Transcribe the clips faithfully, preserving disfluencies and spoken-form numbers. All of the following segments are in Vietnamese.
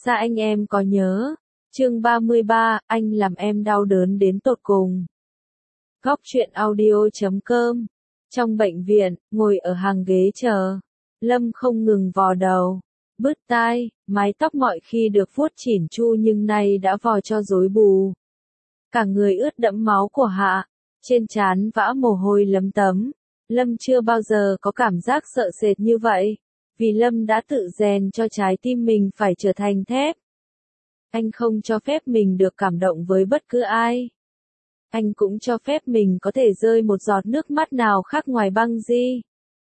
Xa anh em có nhớ. Chương ba mươi ba, anh làm em đau đớn đến tột cùng. Góc truyện audio chấm com. Trong bệnh viện, ngồi ở hàng ghế chờ, Lâm không ngừng vò đầu, bứt tai, mái tóc mọi khi được vuốt chỉn chu nhưng nay đã vò cho rối bù. Cả người ướt đẫm máu của Hạ, trên trán vã mồ hôi lấm tấm. Lâm chưa bao giờ có cảm giác sợ sệt như vậy, vì Lâm đã tự rèn cho trái tim mình phải trở thành thép. Anh không cho phép mình được cảm động với bất cứ ai. Anh cũng cho phép mình có thể rơi một giọt nước mắt nào khác ngoài băng di.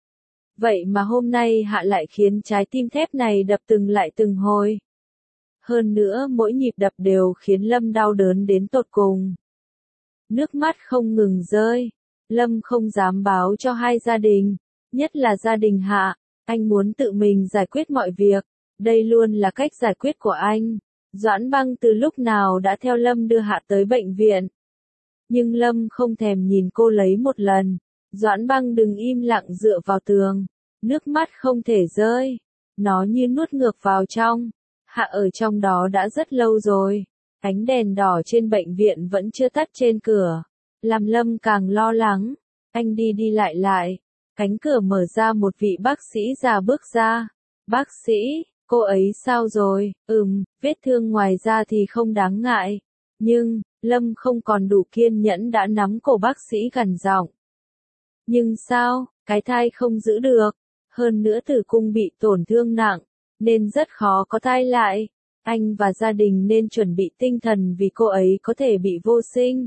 Vậy mà hôm nay Hạ lại khiến trái tim thép này đập từng lại từng hồi. Hơn nữa mỗi nhịp đập đều khiến Lâm đau đớn đến tột cùng. Nước mắt không ngừng rơi. Lâm không dám báo cho hai gia đình, nhất là gia đình Hạ. Anh muốn tự mình giải quyết mọi việc. Đây luôn là cách giải quyết của anh. Doãn Băng từ lúc nào đã theo Lâm đưa Hạ tới bệnh viện. Nhưng Lâm không thèm nhìn cô lấy một lần. Doãn Băng đừng im lặng dựa vào tường. Nước mắt không thể rơi. Nó như nuốt ngược vào trong. Hạ ở trong đó đã rất lâu rồi. Ánh đèn đỏ trên bệnh viện vẫn chưa tắt trên cửa. Làm Lâm càng lo lắng. Anh đi đi lại lại. Cánh cửa mở ra, một vị bác sĩ già bước ra. Bác sĩ, cô ấy sao rồi? Ừm, vết thương ngoài da thì không đáng ngại. Nhưng, Lâm không còn đủ kiên nhẫn đã nắm cổ bác sĩ gằn giọng. Nhưng sao, cái thai không giữ được. Hơn nữa tử cung bị tổn thương nặng, nên rất khó có thai lại. Anh và gia đình nên chuẩn bị tinh thần vì cô ấy có thể bị vô sinh.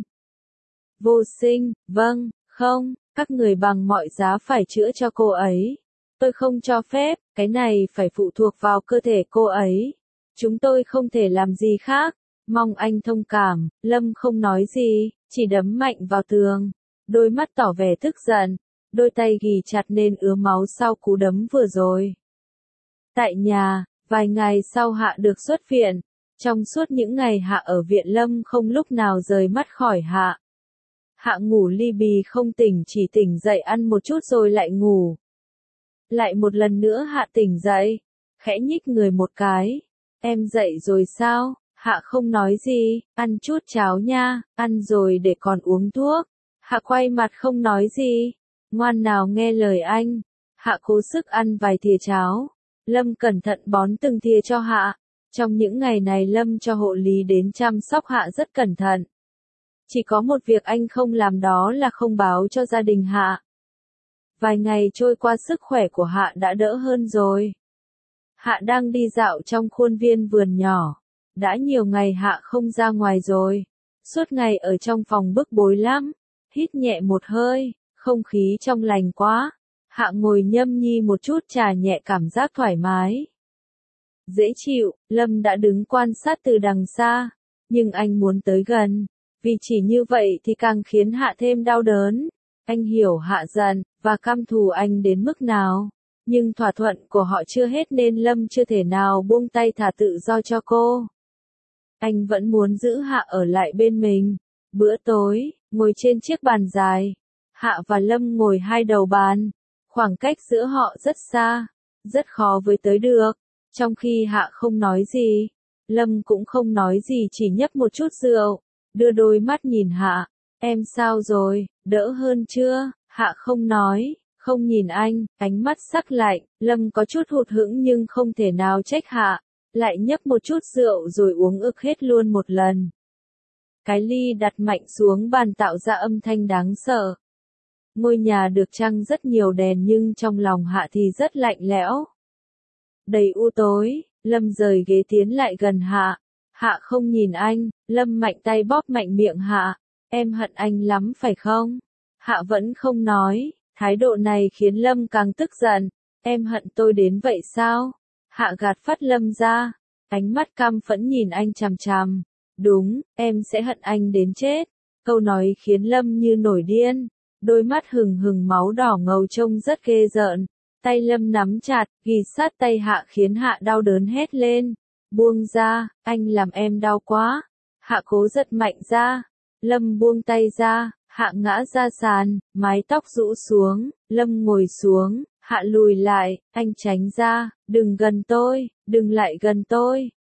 Vô sinh, vâng, không, các người bằng mọi giá phải chữa cho cô ấy. Tôi không cho phép, cái này phải phụ thuộc vào cơ thể cô ấy. Chúng tôi không thể làm gì khác. Mong anh thông cảm. Lâm không nói gì, chỉ đấm mạnh vào tường. Đôi mắt tỏ vẻ tức giận. Đôi tay ghì chặt nên ứa máu sau cú đấm vừa rồi. Tại nhà, vài ngày sau Hạ được xuất viện. Trong suốt những ngày Hạ ở viện, Lâm không lúc nào rời mắt khỏi Hạ. Hạ ngủ li bì không tỉnh, chỉ tỉnh dậy ăn một chút rồi lại ngủ. Lại một lần nữa Hạ tỉnh dậy, khẽ nhích người một cái. Em dậy rồi sao? Hạ không nói gì, ăn chút cháo nha, ăn rồi để còn uống thuốc. Hạ quay mặt không nói gì. Ngoan nào nghe lời anh. Hạ cố sức ăn vài thìa cháo. Lâm cẩn thận bón từng thìa cho Hạ. Trong những ngày này Lâm cho hộ lý đến chăm sóc Hạ rất cẩn thận. Chỉ có một việc anh không làm, đó là không báo cho gia đình Hạ. Vài ngày trôi qua, sức khỏe của Hạ đã đỡ hơn rồi. Hạ đang đi dạo trong khuôn viên vườn nhỏ. Đã nhiều ngày Hạ không ra ngoài rồi. Suốt ngày ở trong phòng bức bối lắm. Hít nhẹ một hơi, không khí trong lành quá. Hạ ngồi nhâm nhi một chút trà nhẹ, cảm giác thoải mái. Dễ chịu. Lâm đã đứng quan sát từ đằng xa. Nhưng anh muốn tới gần. Vì chỉ như vậy thì càng khiến Hạ thêm đau đớn. Anh hiểu Hạ giận và căm thù anh đến mức nào. Nhưng thỏa thuận của họ chưa hết nên Lâm chưa thể nào buông tay thả tự do cho cô. Anh vẫn muốn giữ Hạ ở lại bên mình. Bữa tối, ngồi trên chiếc bàn dài. Hạ và Lâm ngồi hai đầu bàn. Khoảng cách giữa họ rất xa. Rất khó với tới được. Trong khi Hạ không nói gì, Lâm cũng không nói gì, chỉ nhấp một chút rượu. Đưa đôi mắt nhìn Hạ. Em sao rồi, đỡ hơn chưa? Hạ không nói, không nhìn anh, ánh mắt sắc lạnh. Lâm có chút hụt hẫng nhưng không thể nào trách Hạ. Lại nhấp một chút rượu rồi uống ực hết luôn một lần. Cái ly đặt mạnh xuống bàn tạo ra âm thanh đáng sợ. Ngôi nhà được trăng rất nhiều đèn nhưng trong lòng Hạ thì rất lạnh lẽo. Đầy u tối, Lâm rời ghế tiến lại gần Hạ. Hạ không nhìn anh, Lâm mạnh tay bóp mạnh miệng Hạ. Em hận anh lắm phải không? Hạ vẫn không nói, thái độ này khiến Lâm càng tức giận. Em hận tôi đến vậy sao? Hạ gạt phát Lâm ra, ánh mắt căm phẫn nhìn anh chằm chằm. Đúng, em sẽ hận anh đến chết. Câu nói khiến Lâm như nổi điên. Đôi mắt hừng hừng máu đỏ ngầu trông rất ghê rợn. Tay Lâm nắm chặt, ghì sát tay Hạ khiến Hạ đau đớn hét lên. Buông ra, anh làm em đau quá. Hạ cố giật mạnh ra. Lâm buông tay ra, Hạ ngã ra sàn, mái tóc rũ xuống. Lâm ngồi xuống, Hạ lùi lại, anh tránh ra. Đừng gần tôi, đừng lại gần tôi.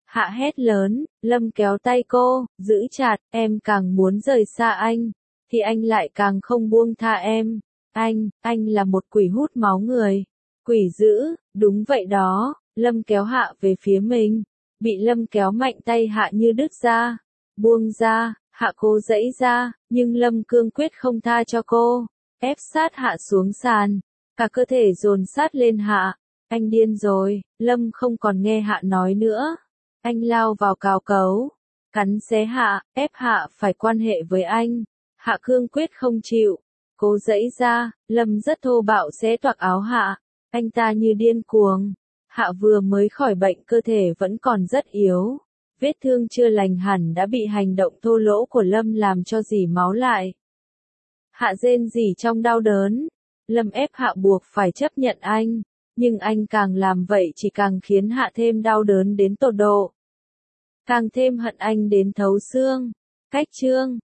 Hạ hét lớn, Lâm kéo tay cô, giữ chặt, em càng muốn rời xa anh, thì anh lại càng không buông tha em. Anh, anh là một quỷ hút máu người. Quỷ dữ, đúng vậy đó, Lâm kéo Hạ về phía mình. Bị Lâm kéo mạnh tay Hạ như đứt ra. Buông ra, Hạ cố giãy ra, nhưng Lâm cương quyết không tha cho cô. Ép sát Hạ xuống sàn, cả cơ thể dồn sát lên Hạ. Anh điên rồi, Lâm không còn nghe Hạ nói nữa. Anh lao vào cào cấu, cắn xé Hạ, ép Hạ phải quan hệ với anh. Hạ cương quyết không chịu, cố giãy ra, Lâm rất thô bạo xé toạc áo Hạ. Anh ta như điên cuồng. Hạ vừa mới khỏi bệnh, cơ thể vẫn còn rất yếu. Vết thương chưa lành hẳn đã bị hành động thô lỗ của Lâm làm cho rỉ máu lại. Hạ rên rỉ trong đau đớn. Lâm ép Hạ buộc phải chấp nhận anh. Nhưng anh càng làm vậy chỉ càng khiến Hạ thêm đau đớn đến tột độ. Càng thêm hận anh đến thấu xương. Cách chương